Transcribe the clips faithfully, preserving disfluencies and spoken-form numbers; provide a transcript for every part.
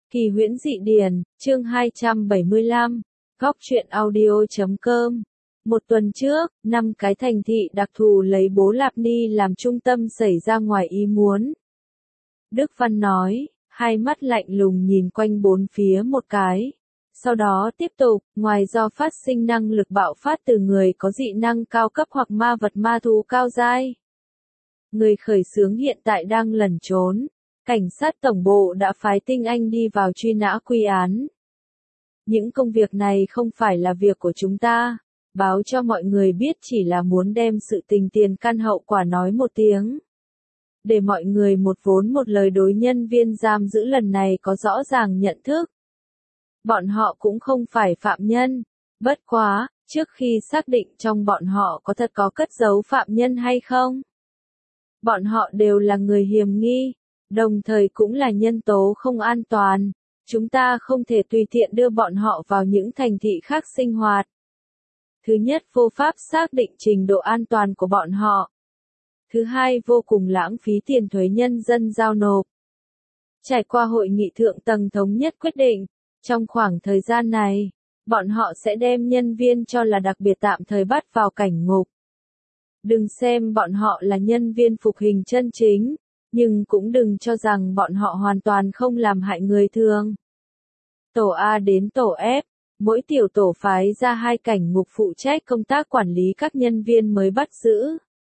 Kỳ huyễn dị điển, chương hai trăm bảy mươi lăm, góc truyện audio chấm com. Một tuần trước, năm cái thành thị đặc thù lấy Bố Lạp Ni làm trung tâm xảy ra ngoài ý muốn. Đức Văn nói, hai mắt lạnh lùng nhìn quanh bốn phía một cái. Sau đó tiếp tục, ngoài do phát sinh năng lực bạo phát từ người có dị năng cao cấp hoặc ma vật ma thú cao giai. Người khởi xướng hiện tại đang lẩn trốn. Cảnh sát tổng bộ đã phái tinh anh đi vào truy nã quy án. Những công việc này không phải là việc của chúng ta, báo cho mọi người biết chỉ là muốn đem sự tình tiền căn hậu quả nói một tiếng. Để mọi người một vốn một lời đối nhân viên giam giữ lần này có rõ ràng nhận thức. Bọn họ cũng không phải phạm nhân, bất quá, trước khi xác định trong bọn họ có thật có cất giấu phạm nhân hay không. Bọn họ đều là người hiểm nghi. Đồng thời cũng là nhân tố không an toàn, chúng ta không thể tùy tiện đưa bọn họ vào những thành thị khác sinh hoạt. Thứ nhất, vô pháp xác định trình độ an toàn của bọn họ. Thứ hai, vô cùng lãng phí tiền thuế nhân dân giao nộp. Trải qua hội nghị thượng tầng thống nhất quyết định, trong khoảng thời gian này, bọn họ sẽ đem nhân viên cho là đặc biệt tạm thời bắt vào cảnh ngục. Đừng xem bọn họ là nhân viên phục hình chân chính. Nhưng cũng đừng cho rằng bọn họ hoàn toàn không làm hại người thường. Tổ A đến tổ F, mỗi tiểu tổ phái ra hai cảnh ngục phụ trách công tác quản lý các nhân viên mới bắt giữ.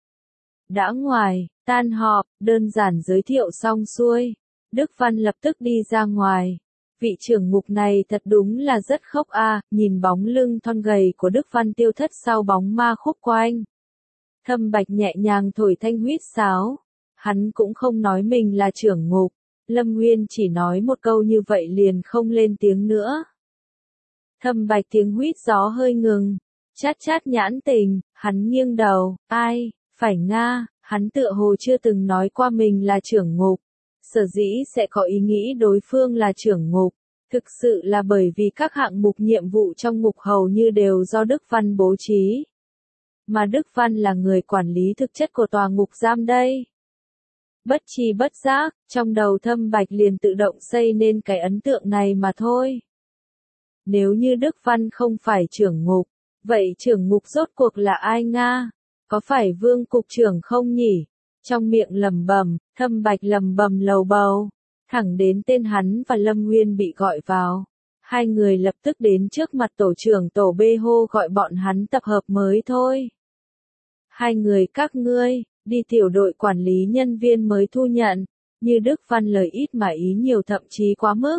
Đã ngoài, tan họp, đơn giản giới thiệu xong xuôi, Đức Văn lập tức đi ra ngoài. Vị trưởng ngục này thật đúng là rất khốc a, nhìn bóng lưng thon gầy của Đức Văn tiêu thất sau bóng ma khúc quanh. Thâm Bạch nhẹ nhàng thổi thanh huýt sáo. Hắn cũng không nói mình là trưởng ngục, Lâm Nguyên chỉ nói một câu như vậy liền không lên tiếng nữa. Thâm Bạch tiếng huýt gió hơi ngừng, chát chát nhãn tình, hắn nghiêng đầu, ai, phải Nga, hắn tựa hồ chưa từng nói qua mình là trưởng ngục, sở dĩ sẽ có ý nghĩ đối phương là trưởng ngục, thực sự là bởi vì các hạng mục nhiệm vụ trong ngục hầu như đều do Đức Văn bố trí. Mà Đức Văn là người quản lý thực chất của tòa ngục giam đây. Bất tri bất giác, trong đầu Thâm Bạch liền tự động xây nên cái ấn tượng này mà thôi. Nếu như Đức Văn không phải trưởng ngục, vậy trưởng ngục rốt cuộc là ai Nga? Có phải Vương cục trưởng không nhỉ? Trong miệng lẩm bẩm, Thâm Bạch lẩm bẩm lầu bầu, thẳng đến tên hắn và Lâm Nguyên bị gọi vào. Hai người lập tức đến trước mặt tổ trưởng tổ B hô gọi bọn hắn tập hợp mới thôi. Hai người các ngươi. Đi tiểu đội quản lý nhân viên mới thu nhận, như Đức Văn lời ít mà ý nhiều thậm chí quá mức.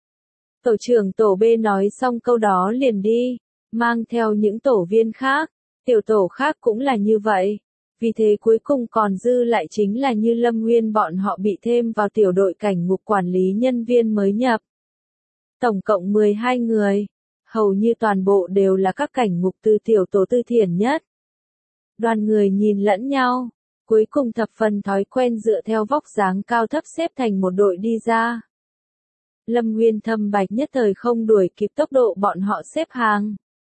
Tổ trưởng tổ B nói xong câu đó liền đi, mang theo những tổ viên khác, tiểu tổ khác cũng là như vậy. Vì thế cuối cùng còn dư lại chính là như Lâm Nguyên bọn họ bị thêm vào tiểu đội cảnh ngục quản lý nhân viên mới nhập. Tổng cộng mười hai người, hầu như toàn bộ đều là các cảnh ngục từ tiểu tổ tư thiển nhất. Đoàn người nhìn lẫn nhau. Cuối cùng thập phần thói quen dựa theo vóc dáng cao thấp xếp thành một đội đi ra. Lâm Nguyên Thâm Bạch nhất thời không đuổi kịp tốc độ bọn họ xếp hàng.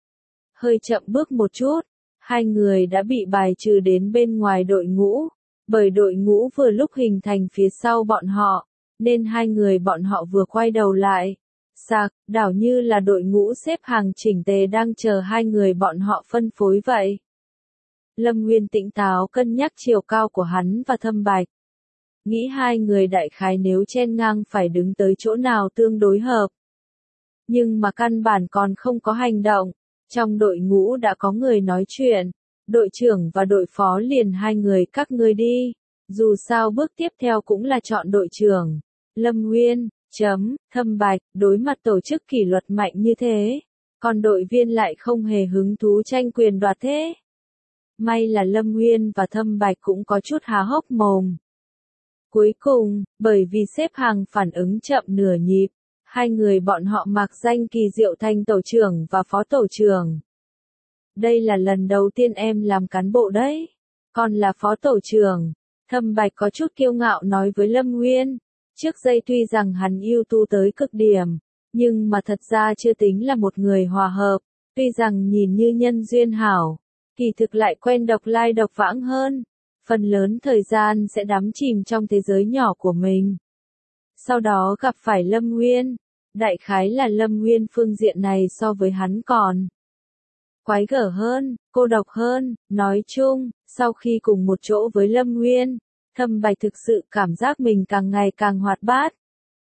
Hơi chậm bước một chút, hai người đã bị bài trừ đến bên ngoài đội ngũ, bởi đội ngũ vừa lúc hình thành phía sau bọn họ, nên hai người bọn họ vừa quay đầu lại. Sạc, đảo như là đội ngũ xếp hàng chỉnh tề đang chờ hai người bọn họ phân phối vậy. Lâm Nguyên tỉnh táo cân nhắc chiều cao của hắn và Thâm Bạch. Nghĩ hai người đại khái nếu chen ngang phải đứng tới chỗ nào tương đối hợp. Nhưng mà căn bản còn không có hành động. Trong đội ngũ đã có người nói chuyện. Đội trưởng và đội phó liền hai người các ngươi đi. Dù sao bước tiếp theo cũng là chọn đội trưởng. Lâm Nguyên, chấm, Thâm Bạch, đối mặt tổ chức kỷ luật mạnh như thế. Còn đội viên lại không hề hứng thú tranh quyền đoạt thế. May là Lâm Nguyên và Thâm Bạch cũng có chút há hốc mồm. Cuối cùng, bởi vì xếp hàng phản ứng chậm nửa nhịp, hai người bọn họ mặc danh kỳ diệu thành tổ trưởng và phó tổ trưởng. Đây là lần đầu tiên em làm cán bộ đấy. Còn là phó tổ trưởng, Thâm Bạch có chút kiêu ngạo nói với Lâm Nguyên. Trước đây tuy rằng hắn ưu tú tới cực điểm, nhưng mà thật ra chưa tính là một người hòa hợp, tuy rằng nhìn như nhân duyên hảo. Kỳ thực lại quen độc lai độc vãng hơn, phần lớn thời gian sẽ đắm chìm trong thế giới nhỏ của mình. Sau đó gặp phải Lâm Nguyên, Đại khái là Lâm Nguyên phương diện này so với hắn còn quái gở hơn, cô độc hơn, nói chung, sau khi cùng một chỗ với Lâm Nguyên, Thâm Bạch thực sự cảm giác mình càng ngày càng hoạt bát.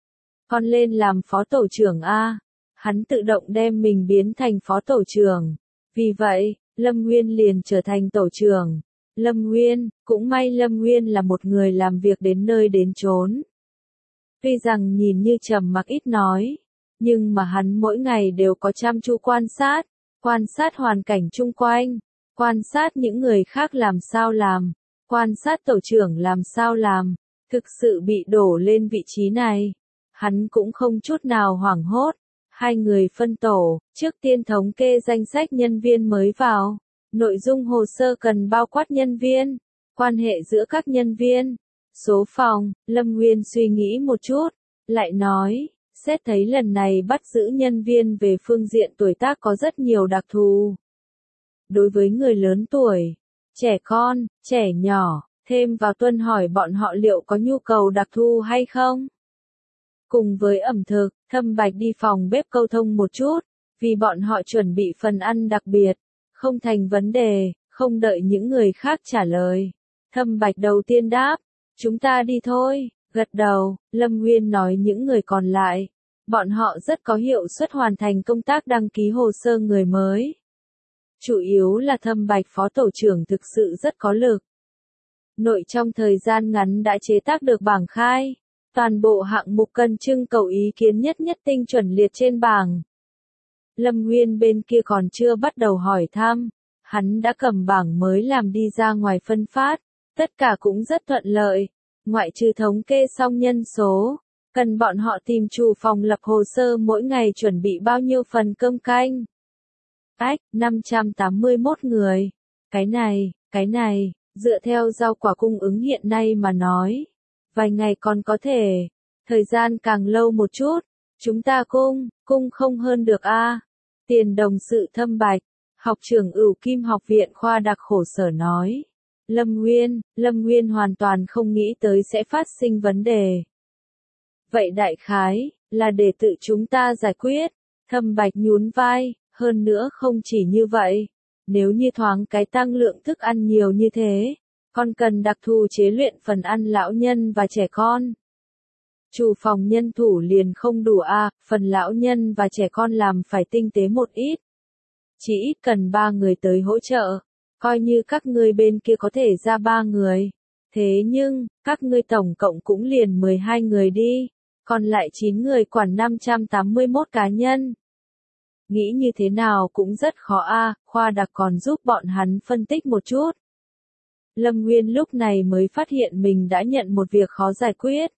Con lên làm phó tổ trưởng A, hắn tự động đem mình biến thành phó tổ trưởng, vì vậy, Lâm Nguyên liền trở thành tổ trưởng. Lâm Nguyên, cũng may Lâm Nguyên là một người làm việc đến nơi đến chốn. Tuy rằng nhìn như trầm mặc ít nói, nhưng mà hắn mỗi ngày đều có chăm chú quan sát, quan sát hoàn cảnh chung quanh, quan sát những người khác làm sao làm, quan sát tổ trưởng làm sao làm, thực sự bị đổ lên vị trí này. Hắn cũng không chút nào hoảng hốt, hai người phân tổ, trước tiên thống kê danh sách nhân viên mới vào, nội dung hồ sơ cần bao quát nhân viên, quan hệ giữa các nhân viên, số phòng. Lâm Nguyên suy nghĩ một chút, lại nói, xét thấy lần này bắt giữ nhân viên về phương diện tuổi tác có rất nhiều đặc thù. Đối với người lớn tuổi, trẻ con, trẻ nhỏ, thêm vào tuân hỏi bọn họ liệu có nhu cầu đặc thù hay không. Cùng với ẩm thực, Thâm Bạch đi phòng bếp câu thông một chút, vì bọn họ chuẩn bị phần ăn đặc biệt, không thành vấn đề, không đợi những người khác trả lời. Thâm Bạch đầu tiên đáp, chúng ta đi thôi, gật đầu. Lâm Nguyên nói những người còn lại, bọn họ rất có hiệu suất hoàn thành công tác đăng ký hồ sơ người mới. Chủ yếu là Thâm Bạch phó tổ trưởng thực sự rất có lực. Nội trong thời gian ngắn đã chế tác được bảng khai, toàn bộ hạng mục cần trưng cầu ý kiến nhất nhất tinh chuẩn liệt trên bảng. Lâm Nguyên bên kia còn chưa bắt đầu hỏi thăm, hắn đã cầm bảng mới làm đi ra ngoài phân phát, tất cả cũng rất thuận lợi, ngoại trừ thống kê xong nhân số, cần bọn họ tìm chủ phòng lập hồ sơ mỗi ngày chuẩn bị bao nhiêu phần cơm canh. Ách, năm trăm tám mươi mốt người. Cái này, cái này, dựa theo rau quả cung ứng hiện nay mà nói, vài ngày còn có thể, thời gian càng lâu một chút, chúng ta cung, cung không hơn được a. Tiền đồng sự Thâm Bạch, học trưởng Ửu Kim học viện khoa đặc khổ sở nói. Lâm Nguyên, Lâm Nguyên hoàn toàn không nghĩ tới sẽ phát sinh vấn đề. Vậy đại khái, là để tự chúng ta giải quyết. Thâm Bạch nhún vai, hơn nữa không chỉ như vậy. Nếu như thoáng cái tăng lượng thức ăn nhiều như thế, còn cần đặc thù chế luyện phần ăn lão nhân và trẻ con. Chủ phòng nhân thủ liền không đủ a, phần lão nhân và trẻ con làm phải tinh tế một ít. Chỉ ít cần ba người tới hỗ trợ, coi như các ngươi bên kia có thể ra ba người. Thế nhưng, các ngươi tổng cộng cũng liền mười hai người đi, còn lại chín người quản năm trăm tám mươi mốt cá nhân. Nghĩ như thế nào cũng rất khó a, khoa đặc còn giúp bọn hắn phân tích một chút. Lâm Nguyên lúc này mới phát hiện mình đã nhận một việc khó giải quyết.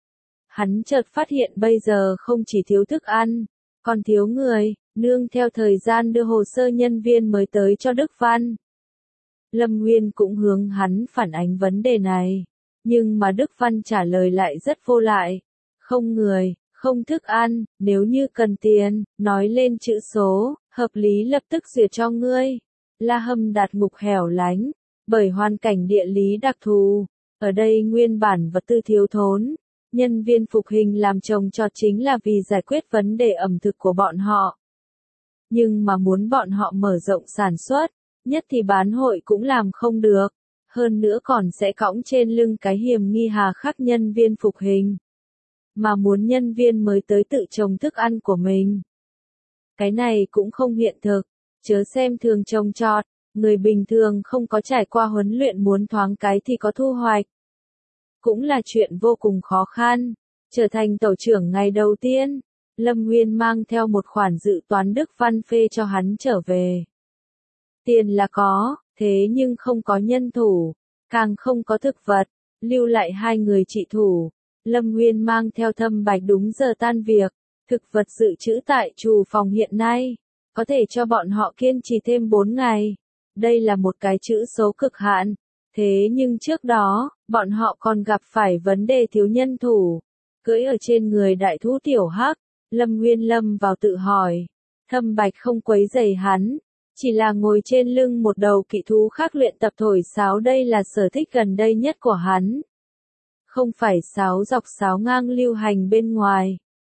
Hắn chợt phát hiện bây giờ không chỉ thiếu thức ăn, còn thiếu người, nương theo thời gian đưa hồ sơ nhân viên mới tới cho Đức Văn. Lâm Nguyên cũng hướng hắn phản ánh vấn đề này, nhưng mà Đức Văn trả lời lại rất vô lại. Không người, không thức ăn, nếu như cần tiền, nói lên chữ số, hợp lý lập tức duyệt cho ngươi. La Hâm đạt ngục hẻo lánh, bởi hoàn cảnh địa lý đặc thù, ở đây nguyên bản vật tư thiếu thốn. Nhân viên phục hình làm trồng trọt chính là vì giải quyết vấn đề ẩm thực của bọn họ. Nhưng mà muốn bọn họ mở rộng sản xuất, nhất thì bán hội cũng làm không được, hơn nữa còn sẽ cõng trên lưng cái hiểm nghi hà khắc nhân viên phục hình. Mà muốn nhân viên mới tới tự trồng thức ăn của mình. Cái này cũng không hiện thực, chớ xem thường trồng trọt, người bình thường không có trải qua huấn luyện muốn thoáng cái thì có thu hoạch. Cũng là chuyện vô cùng khó khăn. Trở thành tổ trưởng ngày đầu tiên, Lâm Nguyên mang theo một khoản dự toán Đức Văn phê cho hắn trở về. Tiền là có, thế nhưng không có nhân thủ, càng không có thực vật, lưu lại hai người trị thủ. Lâm Nguyên mang theo Thâm Bạch đúng giờ tan việc, thực vật dự trữ tại chủ phòng hiện nay, có thể cho bọn họ kiên trì thêm bốn ngày. Đây là một cái chữ số cực hạn. Thế nhưng trước đó, bọn họ còn gặp phải vấn đề thiếu nhân thủ. Cưỡi ở trên người đại thú tiểu hắc, Lâm Nguyên lâm vào tự hỏi. Thâm Bạch không quấy rầy hắn, chỉ là ngồi trên lưng một đầu kỵ thú khác luyện tập thổi sáo, đây là sở thích gần đây nhất của hắn. Không phải sáo dọc sáo ngang lưu hành bên ngoài,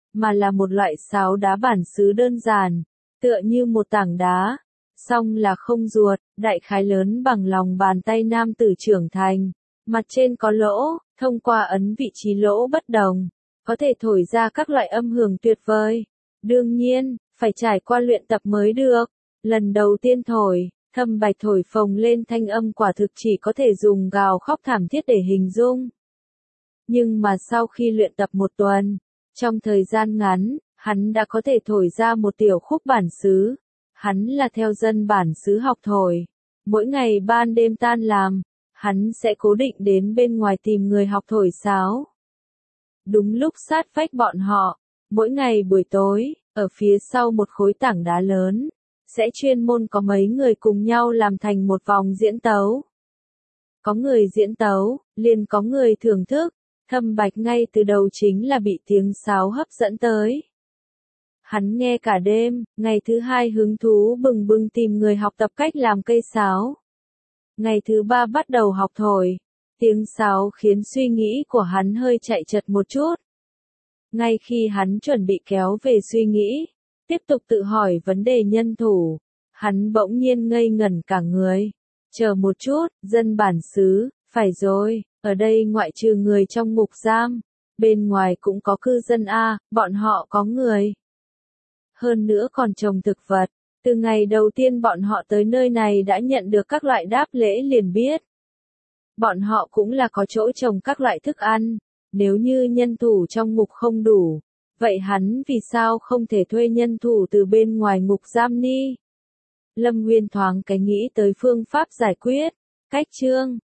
mà là một loại sáo đá bản xứ đơn giản, tựa như một tảng đá, song là không ruột, đại khái lớn bằng lòng bàn tay nam tử trưởng thành, mặt trên có lỗ, thông qua ấn vị trí lỗ bất đồng, có thể thổi ra các loại âm hưởng tuyệt vời. Đương nhiên, phải trải qua luyện tập mới được. Lần đầu tiên thổi, Thâm Bạch thổi phồng lên thanh âm quả thực chỉ có thể dùng gào khóc thảm thiết để hình dung. Nhưng mà sau khi luyện tập một tuần, trong thời gian ngắn, hắn đã có thể thổi ra một tiểu khúc bản xứ. Hắn là theo dân bản xứ học thổi. Mỗi ngày ban đêm tan làm, hắn sẽ cố định đến bên ngoài tìm người học thổi sáo. Đúng lúc sát vách bọn họ, mỗi ngày buổi tối, ở phía sau một khối tảng đá lớn, sẽ chuyên môn có mấy người cùng nhau làm thành một vòng diễn tấu. Có người diễn tấu, liền có người thưởng thức. Thâm Bạch ngay từ đầu chính là bị tiếng sáo hấp dẫn tới. Hắn nghe cả đêm, ngày thứ hai hứng thú bừng bừng tìm người học tập cách làm cây sáo. Ngày thứ ba bắt đầu học thổi. Tiếng sáo khiến suy nghĩ của hắn hơi chạy chật một chút. Ngay khi hắn chuẩn bị kéo về suy nghĩ, tiếp tục tự hỏi vấn đề nhân thủ, hắn bỗng nhiên ngây ngẩn cả người. Chờ một chút, dân bản xứ, phải rồi, ở đây ngoại trừ người trong ngục giam, bên ngoài cũng có cư dân A, bọn họ có người. Hơn nữa còn trồng thực vật, từ ngày đầu tiên bọn họ tới nơi này đã nhận được các loại đáp lễ liền biết. Bọn họ cũng là có chỗ trồng các loại thức ăn, nếu như nhân thủ trong ngục không đủ, vậy hắn vì sao không thể thuê nhân thủ từ bên ngoài ngục giam ni? Lâm Nguyên thoáng cái nghĩ tới phương pháp giải quyết, cách chương.